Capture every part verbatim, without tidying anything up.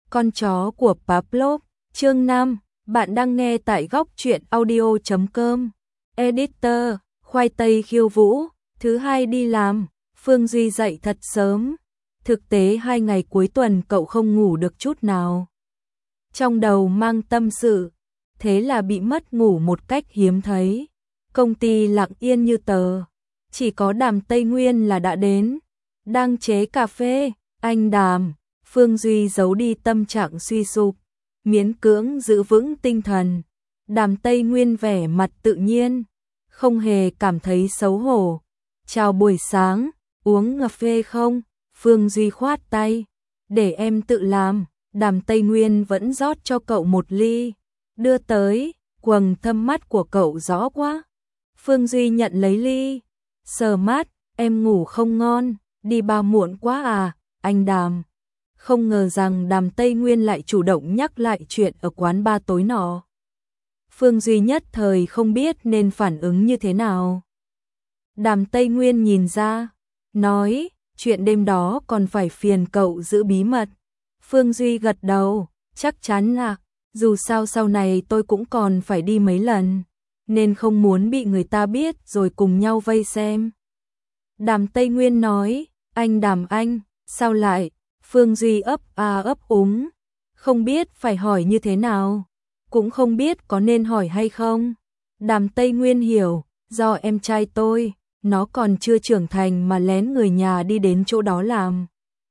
Con chó của Pavlov, chương năm, bạn đang nghe tại góc truyện audio chấm com. Editor, khoai tây khiêu vũ, thứ hai đi làm, Phương Duy dậy thật sớm. Thực tế hai ngày cuối tuần cậu không ngủ được chút nào. Trong đầu mang tâm sự, thế là bị mất ngủ một cách hiếm thấy. Công ty lặng yên như tờ, chỉ có Đàm Tây Nguyên là đã đến. Đang chế cà phê, anh Đàm. Phương Duy giấu đi tâm trạng suy sụp, miễn cưỡng giữ vững tinh thần. Đàm Tây Nguyên vẻ mặt tự nhiên, không hề cảm thấy xấu hổ. Chào buổi sáng, uống cà phê không? Phương Duy khoát tay, để em tự làm. Đàm Tây Nguyên vẫn rót cho cậu một ly, đưa tới, quầng thâm mắt của cậu rõ quá. Phương Duy nhận lấy ly, sờ mắt, em ngủ không ngon, đi bao muộn quá à, anh Đàm. Không ngờ rằng Đàm Tây Nguyên lại chủ động nhắc lại chuyện ở quán bar tối nọ. Phương Duy nhất thời không biết nên phản ứng như thế nào. Đàm Tây Nguyên nhìn ra, nói, chuyện đêm đó còn phải phiền cậu giữ bí mật. Phương Duy gật đầu, chắc chắn là, dù sao sau này tôi cũng còn phải đi mấy lần, nên không muốn bị người ta biết rồi cùng nhau vây xem. Đàm Tây Nguyên nói, anh Đàm anh, sao lại? Phương Duy ấp à ấp úng, không biết phải hỏi như thế nào, cũng không biết có nên hỏi hay không. Đàm Tây Nguyên hiểu, do em trai tôi, nó còn chưa trưởng thành mà lén người nhà đi đến chỗ đó làm.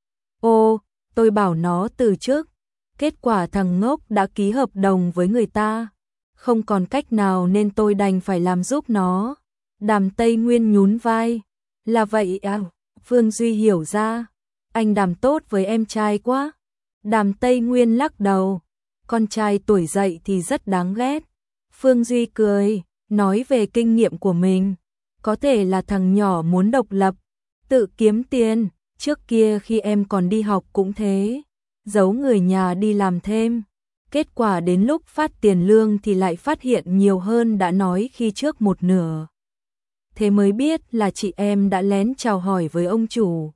Ô, tôi bảo nó từ chức, kết quả thằng ngốc đã ký hợp đồng với người ta, không còn cách nào nên tôi đành phải làm giúp nó. Đàm Tây Nguyên nhún vai, là vậy à? Phương Duy hiểu ra. Anh Đàm tốt với em trai quá. Đàm Tây Nguyên lắc đầu, con trai tuổi dậy thì rất đáng ghét. Phương Duy cười, nói về kinh nghiệm của mình. Có thể là thằng nhỏ muốn độc lập, tự kiếm tiền, trước kia khi em còn đi học cũng thế, giấu người nhà đi làm thêm. Kết quả đến lúc phát tiền lương thì lại phát hiện nhiều hơn đã nói khi trước một nửa. Thế mới biết là chị em đã lén chào hỏi với ông chủ.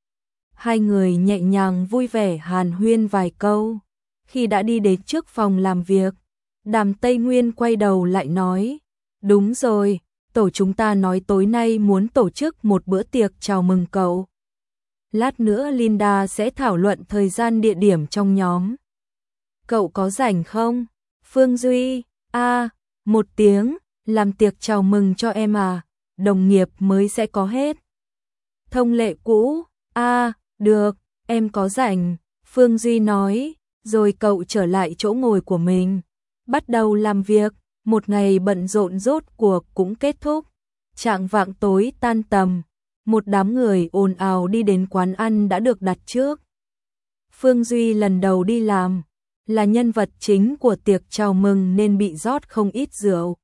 Hai người nhẹ nhàng vui vẻ hàn huyên vài câu. Khi đã đi đến trước phòng làm việc, Đàm Tây Nguyên quay đầu lại nói, đúng rồi, tổ chúng ta nói tối nay muốn tổ chức một bữa tiệc chào mừng cậu. Lát nữa Linda sẽ thảo luận thời gian địa điểm trong nhóm. Cậu có rảnh không? Phương Duy, a à, một tiếng, làm tiệc chào mừng cho em à, đồng nghiệp mới sẽ có hết. Thông lệ cũ, a à, được, em có rảnh, Phương Duy nói, rồi cậu trở lại chỗ ngồi của mình, bắt đầu làm việc. Một ngày bận rộn rốt cuộc cũng kết thúc. Chạng vạng tối tan tầm, một đám người ồn ào đi đến quán ăn đã được đặt trước. Phương Duy lần đầu đi làm, là nhân vật chính của tiệc chào mừng nên bị rót không ít rượu.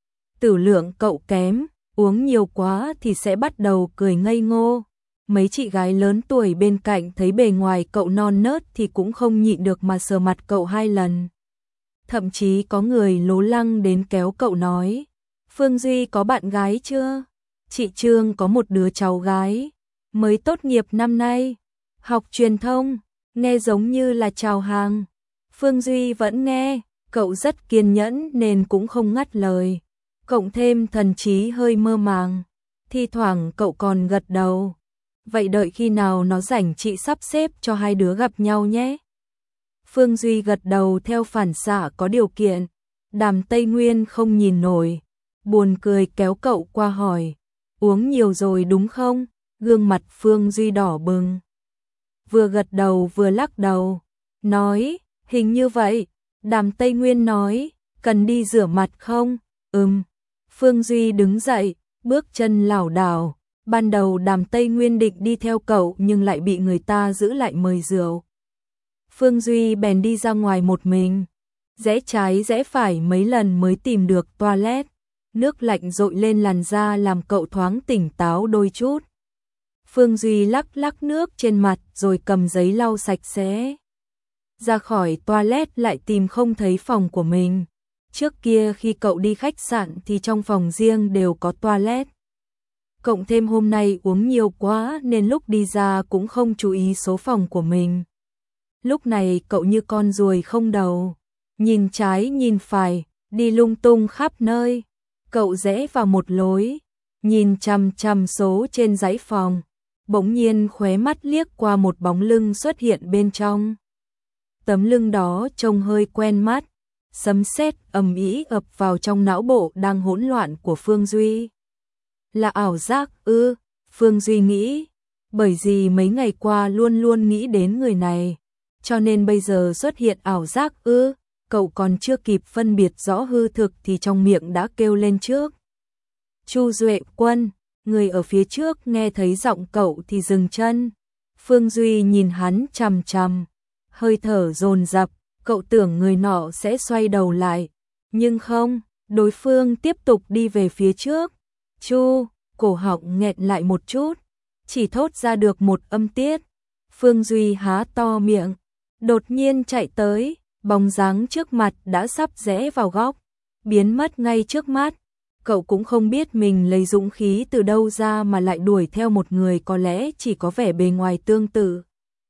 Tử lượng cậu kém, uống nhiều quá thì sẽ bắt đầu cười ngây ngô. Mấy chị gái lớn tuổi bên cạnh thấy bề ngoài cậu non nớt thì cũng không nhịn được mà sờ mặt cậu hai lần. Thậm chí có người lố lăng đến kéo cậu nói, Phương Duy có bạn gái chưa? Chị Trương có một đứa cháu gái, mới tốt nghiệp năm nay, học truyền thông, nghe giống như là chào hàng. Phương Duy vẫn nghe, cậu rất kiên nhẫn nên cũng không ngắt lời, cộng thêm thần trí hơi mơ màng, thi thoảng cậu còn gật đầu. Vậy đợi khi nào nó rảnh chị sắp xếp cho hai đứa gặp nhau nhé. Phương Duy gật đầu theo phản xạ có điều kiện. Đàm Tây Nguyên không nhìn nổi, buồn cười kéo cậu qua hỏi, uống nhiều rồi đúng không? Gương mặt Phương Duy đỏ bừng, vừa gật đầu vừa lắc đầu, nói, hình như vậy. Đàm Tây Nguyên nói, cần đi rửa mặt không? Ừm. Phương Duy đứng dậy, bước chân lảo đảo. Ban đầu Đàm Tây Nguyên định đi theo cậu nhưng lại bị người ta giữ lại mời rượu. Phương Duy bèn đi ra ngoài một mình, rẽ trái rẽ phải mấy lần mới tìm được toilet. Nước lạnh dội lên làn da làm cậu thoáng tỉnh táo đôi chút. Phương Duy lắc lắc nước trên mặt rồi cầm giấy lau sạch sẽ. Ra khỏi toilet lại tìm không thấy phòng của mình. Trước kia khi cậu đi khách sạn thì trong phòng riêng đều có toilet. Cộng thêm hôm nay uống nhiều quá nên lúc đi ra cũng không chú ý số phòng của mình. Lúc này cậu như con ruồi không đầu, nhìn trái nhìn phải, đi lung tung khắp nơi. Cậu rẽ vào một lối, nhìn chằm chằm số trên dãy phòng, bỗng nhiên khóe mắt liếc qua một bóng lưng xuất hiện bên trong. Tấm lưng đó trông hơi quen mắt, sấm sét ầm ĩ ập vào trong não bộ đang hỗn loạn của Phương Duy. Là ảo giác ư? Phương Duy nghĩ, bởi vì mấy ngày qua luôn luôn nghĩ đến người này, cho nên bây giờ xuất hiện ảo giác ư? Cậu còn chưa kịp phân biệt rõ hư thực thì trong miệng đã kêu lên trước. Chu Duệ Quân, người ở phía trước nghe thấy giọng cậu thì dừng chân. Phương Duy nhìn hắn chằm chằm, hơi thở dồn dập, cậu tưởng người nọ sẽ xoay đầu lại, nhưng không, đối phương tiếp tục đi về phía trước. Chu, cổ họng nghẹn lại một chút, chỉ thốt ra được một âm tiết. Phương Duy há to miệng, đột nhiên chạy tới, bóng dáng trước mặt đã sắp rẽ vào góc, biến mất ngay trước mắt. Cậu cũng không biết mình lấy dũng khí từ đâu ra mà lại đuổi theo một người có lẽ chỉ có vẻ bề ngoài tương tự.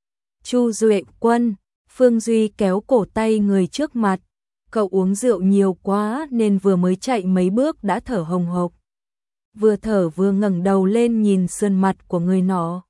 Chu Duệ Quân, Phương Duy kéo cổ tay người trước mặt. Cậu uống rượu nhiều quá nên vừa mới chạy mấy bước đã thở hồng hộc. Vừa thở vừa ngẩng đầu lên nhìn sườn mặt của người nọ.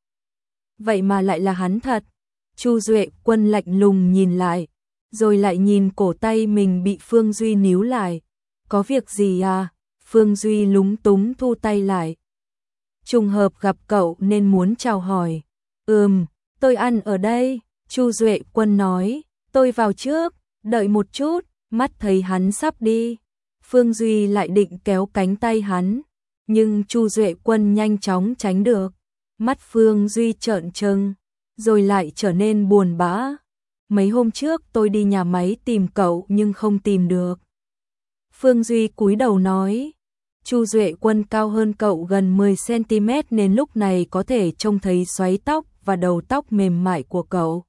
Vậy mà lại là hắn thật. Chu Duệ Quân lạnh lùng nhìn lại, rồi lại nhìn cổ tay mình bị Phương Duy níu lại. Có việc gì à? Phương Duy lúng túng thu tay lại. Trùng hợp gặp cậu nên muốn chào hỏi. Ừm, tôi ăn ở đây. Chu Duệ Quân nói, tôi vào trước, đợi một chút. Mắt thấy hắn sắp đi, Phương Duy lại định kéo cánh tay hắn, nhưng Chu Duệ Quân nhanh chóng tránh được. Mắt Phương Duy trợn trừng, rồi lại trở nên buồn bã. Mấy hôm trước tôi đi nhà máy tìm cậu nhưng không tìm được. Phương Duy cúi đầu nói, Chu Duệ Quân cao hơn cậu gần mười xăng ti mét nên lúc này có thể trông thấy xoáy tóc và đầu tóc mềm mại của cậu.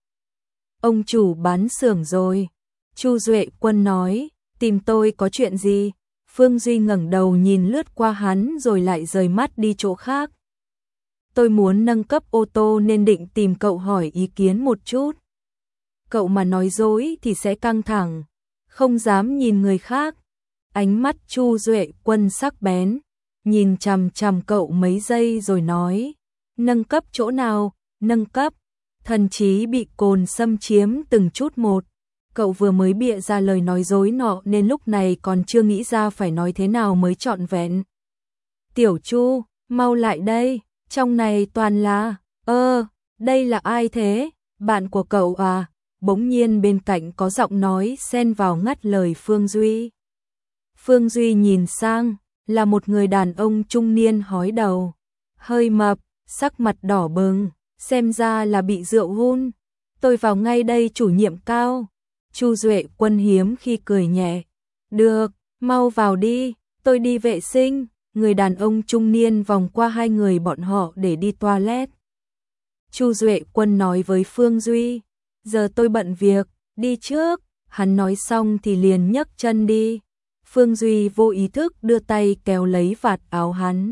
Ông chủ bán xưởng rồi. Chu Duệ Quân nói, tìm tôi có chuyện gì? Phương Duy ngẩng đầu nhìn lướt qua hắn rồi lại rời mắt đi chỗ khác. Tôi muốn nâng cấp ô tô nên định tìm cậu hỏi ý kiến một chút. Cậu mà nói dối thì sẽ căng thẳng, không dám nhìn người khác. Ánh mắt Chu Duệ Quân sắc bén, nhìn chằm chằm cậu mấy giây rồi nói, nâng cấp chỗ nào? Nâng cấp? Thần trí bị cồn xâm chiếm từng chút một. Cậu vừa mới bịa ra lời nói dối nọ nên lúc này còn chưa nghĩ ra phải nói thế nào mới trọn vẹn. Tiểu Chu, mau lại đây, trong này toàn là, ơ, đây là ai thế? Bạn của cậu à? Bỗng nhiên bên cạnh có giọng nói xen vào ngắt lời Phương Duy. Phương Duy nhìn sang, là một người đàn ông trung niên hói đầu, hơi mập, sắc mặt đỏ bừng, xem ra là bị rượu hun. Tôi vào ngay đây chủ nhiệm cao. Chu Duệ Quân hiếm khi cười nhẹ. Được, mau vào đi, tôi đi vệ sinh. Người đàn ông trung niên vòng qua hai người bọn họ để đi toilet. Chu Duệ Quân nói với Phương Duy, giờ tôi bận việc, đi trước. Hắn nói xong thì liền nhấc chân đi. Phương Duy vô ý thức đưa tay kéo lấy vạt áo hắn.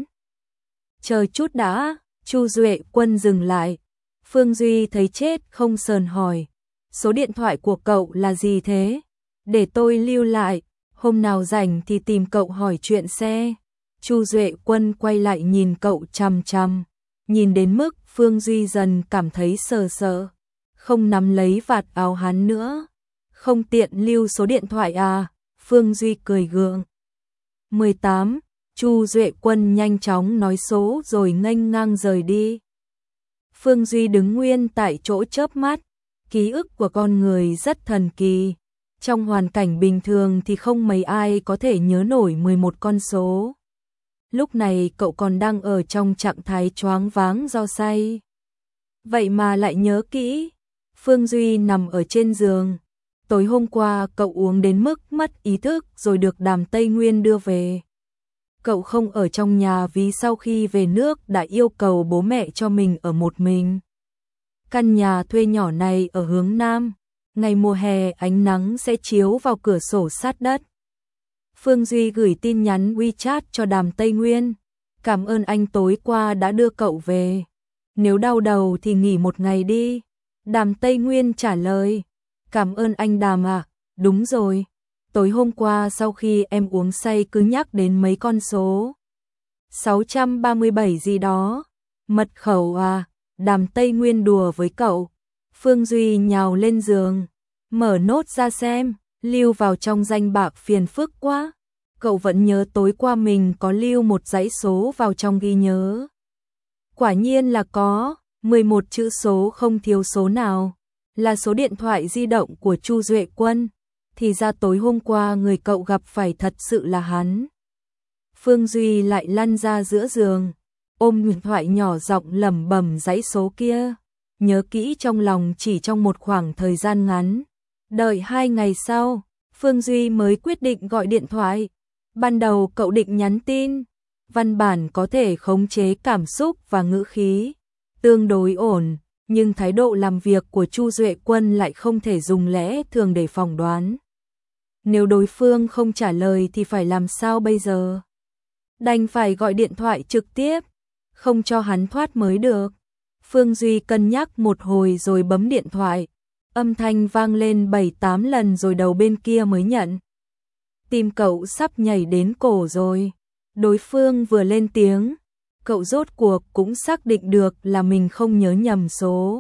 Chờ chút đã. Chu Duệ Quân dừng lại. Phương Duy thấy chết không sờn hỏi, số điện thoại của cậu là gì thế? Để tôi lưu lại, hôm nào rảnh thì tìm cậu hỏi chuyện xe. Chu Duệ Quân quay lại nhìn cậu chằm chằm, nhìn đến mức Phương Duy dần cảm thấy sợ sợ, không nắm lấy vạt áo hắn nữa. Không tiện lưu số điện thoại à? Phương Duy cười gượng. mười tám, Chu Duệ Quân nhanh chóng nói số rồi nghênh ngang rời đi. Phương Duy đứng nguyên tại chỗ chớp mắt. Ký ức của con người rất thần kỳ. Trong hoàn cảnh bình thường thì không mấy ai có thể nhớ nổi mười một con số. Lúc này cậu còn đang ở trong trạng thái choáng váng do say. Vậy mà lại nhớ kỹ. Phương Duy nằm ở trên giường. Tối hôm qua cậu uống đến mức mất ý thức rồi được Đàm Tây Nguyên đưa về. Cậu không ở trong nhà vì sau khi về nước đã yêu cầu bố mẹ cho mình ở một mình. Căn nhà thuê nhỏ này ở hướng Nam, ngày mùa hè ánh nắng sẽ chiếu vào cửa sổ sát đất. Phương Duy gửi tin nhắn WeChat cho Đàm Tây Nguyên. Cảm ơn anh tối qua đã đưa cậu về. Nếu đau đầu thì nghỉ một ngày đi. Đàm Tây Nguyên trả lời. Cảm ơn anh Đàm à, đúng rồi. Tối hôm qua sau khi em uống say cứ nhắc đến mấy con số. sáu trăm ba mươi bảy gì đó. Mật khẩu à, Đàm Tây Nguyên đùa với cậu. Phương Duy nhào lên giường, mở nốt ra xem, lưu vào trong danh bạ phiền phức quá. Cậu vẫn nhớ tối qua mình có lưu một dãy số vào trong ghi nhớ. Quả nhiên là có, mười một chữ số không thiếu số nào, là số điện thoại di động của Chu Duệ Quân. Thì ra tối hôm qua người cậu gặp phải thật sự là hắn. Phương Duy lại lăn ra giữa giường, ôm điện thoại nhỏ giọng lẩm bẩm dãy số kia, nhớ kỹ trong lòng chỉ trong một khoảng thời gian ngắn. Đợi hai ngày sau, Phương Duy mới quyết định gọi điện thoại. Ban đầu cậu định nhắn tin, văn bản có thể khống chế cảm xúc và ngữ khí, tương đối ổn, nhưng thái độ làm việc của Chu Duệ Quân lại không thể dùng lẽ thường để phỏng đoán. Nếu đối phương không trả lời thì phải làm sao bây giờ? Đành phải gọi điện thoại trực tiếp, không cho hắn thoát mới được. Phương Duy cân nhắc một hồi rồi bấm điện thoại, âm thanh vang lên bảy tám lần rồi đầu bên kia mới nhận. Tim cậu sắp nhảy đến cổ rồi. Đối phương vừa lên tiếng, cậu rốt cuộc cũng xác định được là mình không nhớ nhầm số.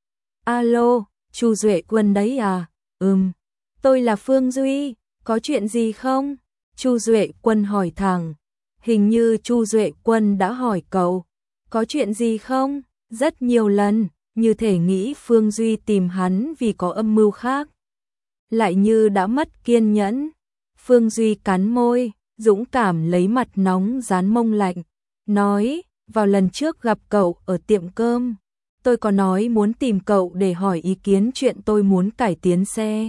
Alo, Chu Duệ Quân đấy à? Ừm, tôi là Phương Duy, có chuyện gì không? Chu Duệ Quân hỏi thẳng. Hình như Chu Duệ Quân đã hỏi cậu, có chuyện gì không? Rất nhiều lần, như thể nghĩ Phương Duy tìm hắn vì có âm mưu khác. Lại như đã mất kiên nhẫn. Phương Duy cắn môi, dũng cảm lấy mặt nóng dán mông lạnh, nói, vào lần trước gặp cậu ở tiệm cơm, tôi có nói muốn tìm cậu để hỏi ý kiến chuyện tôi muốn cải tiến xe.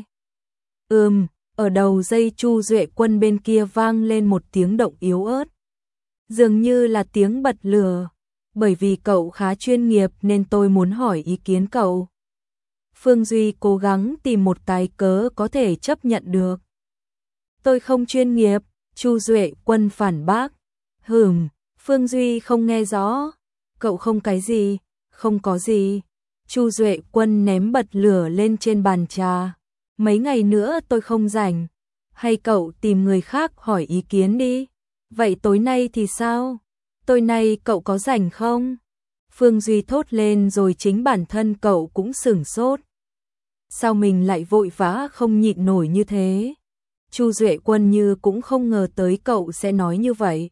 Ừm, ở đầu dây Chu Duệ Quân bên kia vang lên một tiếng động yếu ớt. Dường như là tiếng bật lửa, bởi vì cậu khá chuyên nghiệp nên tôi muốn hỏi ý kiến cậu. Phương Duy cố gắng tìm một cái cớ có thể chấp nhận được. Tôi không chuyên nghiệp, Chu Duệ Quân phản bác. Hừm, Phương Duy không nghe rõ. Cậu không cái gì, không có gì. Chu Duệ Quân ném bật lửa lên trên bàn trà. Mấy ngày nữa tôi không rảnh. Hay cậu tìm người khác hỏi ý kiến đi. Vậy tối nay thì sao? Tối nay cậu có rảnh không? Phương Duy thốt lên rồi chính bản thân cậu cũng sửng sốt. Sao mình lại vội vã không nhịn nổi như thế? Chu Duệ Quân như cũng không ngờ tới cậu sẽ nói như vậy.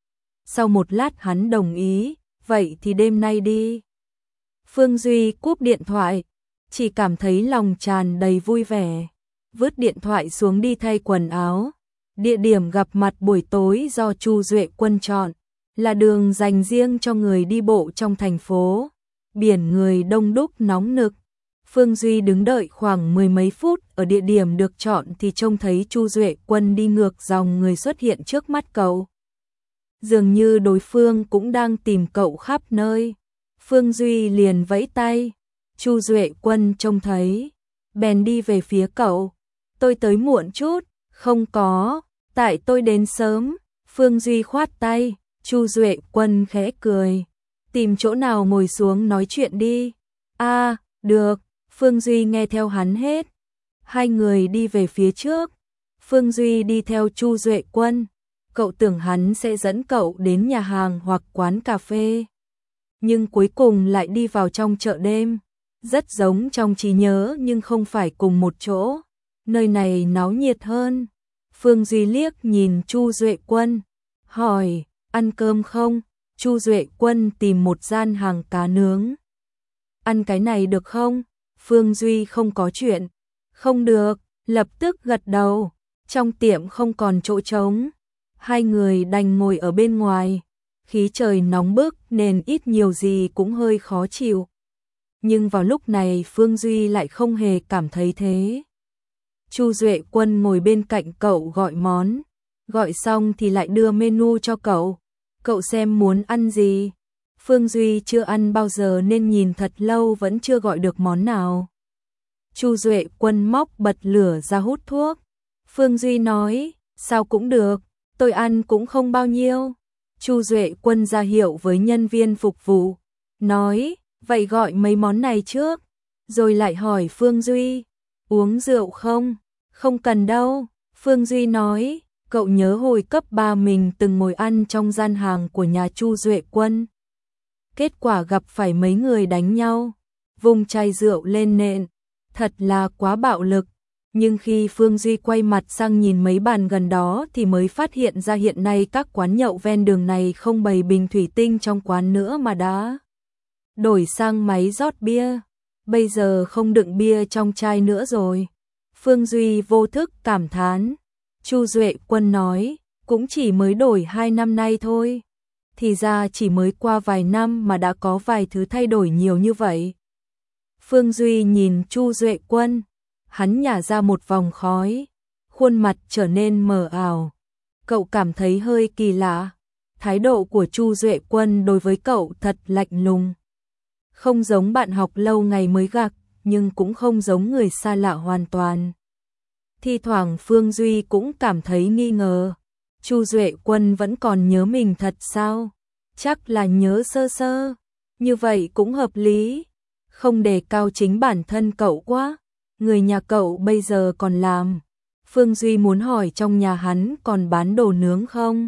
Sau một lát hắn đồng ý, vậy thì đêm nay đi. Phương Duy cúp điện thoại, chỉ cảm thấy lòng tràn đầy vui vẻ. Vứt điện thoại xuống đi thay quần áo. Địa điểm gặp mặt buổi tối do Chu Duệ Quân chọn là đường dành riêng cho người đi bộ trong thành phố. Biển người đông đúc nóng nực. Phương Duy đứng đợi khoảng mười mấy phút ở địa điểm được chọn thì trông thấy Chu Duệ Quân đi ngược dòng người xuất hiện trước mắt cậu. Dường như đối phương cũng đang tìm cậu khắp nơi. Phương Duy liền vẫy tay. Chu Duệ Quân trông thấy, bèn đi về phía cậu. Tôi tới muộn chút, không có, tại tôi đến sớm. Phương Duy khoát tay, Chu Duệ Quân khẽ cười. Tìm chỗ nào ngồi xuống nói chuyện đi. A, à, được. Phương Duy nghe theo hắn hết. Hai người đi về phía trước. Phương Duy đi theo Chu Duệ Quân. Cậu tưởng hắn sẽ dẫn cậu đến nhà hàng hoặc quán cà phê. Nhưng cuối cùng lại đi vào trong chợ đêm. Rất giống trong trí nhớ nhưng không phải cùng một chỗ. Nơi này náo nhiệt hơn. Phương Duy liếc nhìn Chu Duệ Quân. Hỏi, ăn cơm không? Chu Duệ Quân tìm một gian hàng cá nướng. Ăn cái này được không? Phương Duy không có chuyện. Không được, lập tức gật đầu. Trong tiệm không còn chỗ trống. Hai người đành ngồi ở bên ngoài. Khí trời nóng bức nên ít nhiều gì cũng hơi khó chịu. Nhưng vào lúc này Phương Duy lại không hề cảm thấy thế. Chu Duệ Quân ngồi bên cạnh cậu gọi món. Gọi xong thì lại đưa menu cho cậu. Cậu xem muốn ăn gì. Phương Duy chưa ăn bao giờ nên nhìn thật lâu vẫn chưa gọi được món nào. Chu Duệ Quân móc bật lửa ra hút thuốc. Phương Duy nói, sao cũng được, tôi ăn cũng không bao nhiêu. Chu Duệ Quân ra hiệu với nhân viên phục vụ, nói, vậy gọi mấy món này trước. rồi lại hỏi Phương Duy, uống rượu không? Không cần đâu, Phương Duy nói, cậu nhớ hồi cấp ba mình từng ngồi ăn trong gian hàng của nhà Chu Duệ Quân. Kết quả gặp phải mấy người đánh nhau, vung chai rượu lên nện, thật là quá bạo lực. Nhưng khi Phương Duy quay mặt sang nhìn mấy bàn gần đó thì mới phát hiện ra hiện nay các quán nhậu ven đường này không bày bình thủy tinh trong quán nữa mà đã đổi sang máy rót bia. Bây giờ không đựng bia trong chai nữa rồi. Phương Duy vô thức cảm thán. Chu Duệ Quân nói, cũng chỉ mới đổi hai năm nay thôi. Thì ra chỉ mới qua vài năm mà đã có vài thứ thay đổi nhiều như vậy. Phương Duy nhìn Chu Duệ Quân, hắn nhả ra một vòng khói, khuôn mặt trở nên mờ ảo. Cậu cảm thấy hơi kỳ lạ. Thái độ của Chu Duệ Quân đối với cậu thật lạnh lùng. Không giống bạn học lâu ngày mới gặp, nhưng cũng không giống người xa lạ hoàn toàn. Thi thoảng Phương Duy cũng cảm thấy nghi ngờ. Chu Duệ Quân vẫn còn nhớ mình thật sao? Chắc là nhớ sơ sơ. Như vậy cũng hợp lý. Không đề cao chính bản thân cậu quá. Người nhà cậu bây giờ còn làm. Phương Duy muốn hỏi trong nhà hắn còn bán đồ nướng không?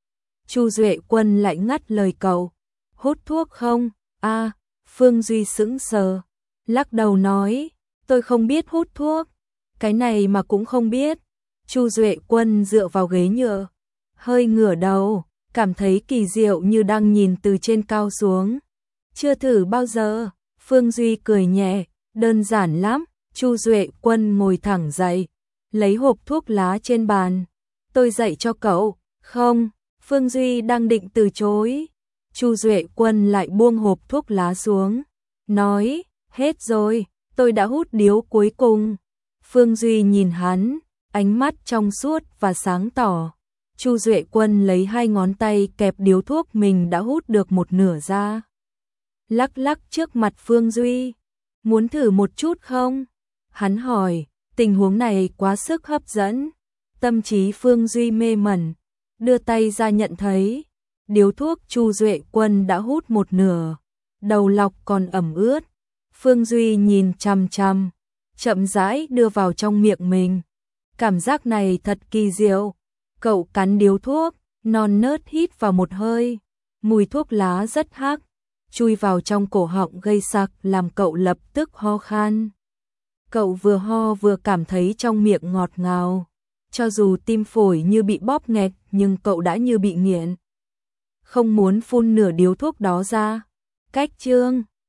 Chu Duệ Quân lại ngắt lời cậu. Hút thuốc không? À, Phương Duy sững sờ, lắc đầu nói, tôi không biết hút thuốc. Cái này mà cũng không biết. Chu Duệ Quân dựa vào ghế nhựa, hơi ngửa đầu, cảm thấy kỳ diệu như đang nhìn từ trên cao xuống. Chưa thử bao giờ. Phương Duy cười nhẹ, đơn giản lắm. Chu Duệ Quân ngồi thẳng dậy, lấy hộp thuốc lá trên bàn. Tôi dạy cho cậu. Không, Phương Duy đang định từ chối. Chu Duệ Quân lại buông hộp thuốc lá xuống, nói, hết rồi, tôi đã hút điếu cuối cùng. Phương Duy nhìn hắn, ánh mắt trong suốt và sáng tỏ. Chu Duệ Quân lấy hai ngón tay kẹp điếu thuốc mình đã hút được một nửa ra. Lắc lắc trước mặt Phương Duy, muốn thử một chút không? Hắn hỏi, tình huống này quá sức hấp dẫn. Tâm trí Phương Duy mê mẩn, đưa tay ra nhận thấy. Điếu thuốc Chu Duệ Quân đã hút một nửa, đầu lọc còn ẩm ướt. Phương Duy nhìn chằm chằm, chậm rãi đưa vào trong miệng mình. Cảm giác này thật kỳ diệu. Cậu cắn điếu thuốc, non nớt hít vào một hơi. Mùi thuốc lá rất hắc, chui vào trong cổ họng gây sặc làm cậu lập tức ho khan. Cậu vừa ho vừa cảm thấy trong miệng ngọt ngào. Cho dù tim phổi như bị bóp nghẹt nhưng cậu đã như bị nghiện. Không muốn phun nửa điếu thuốc đó ra. Cách chương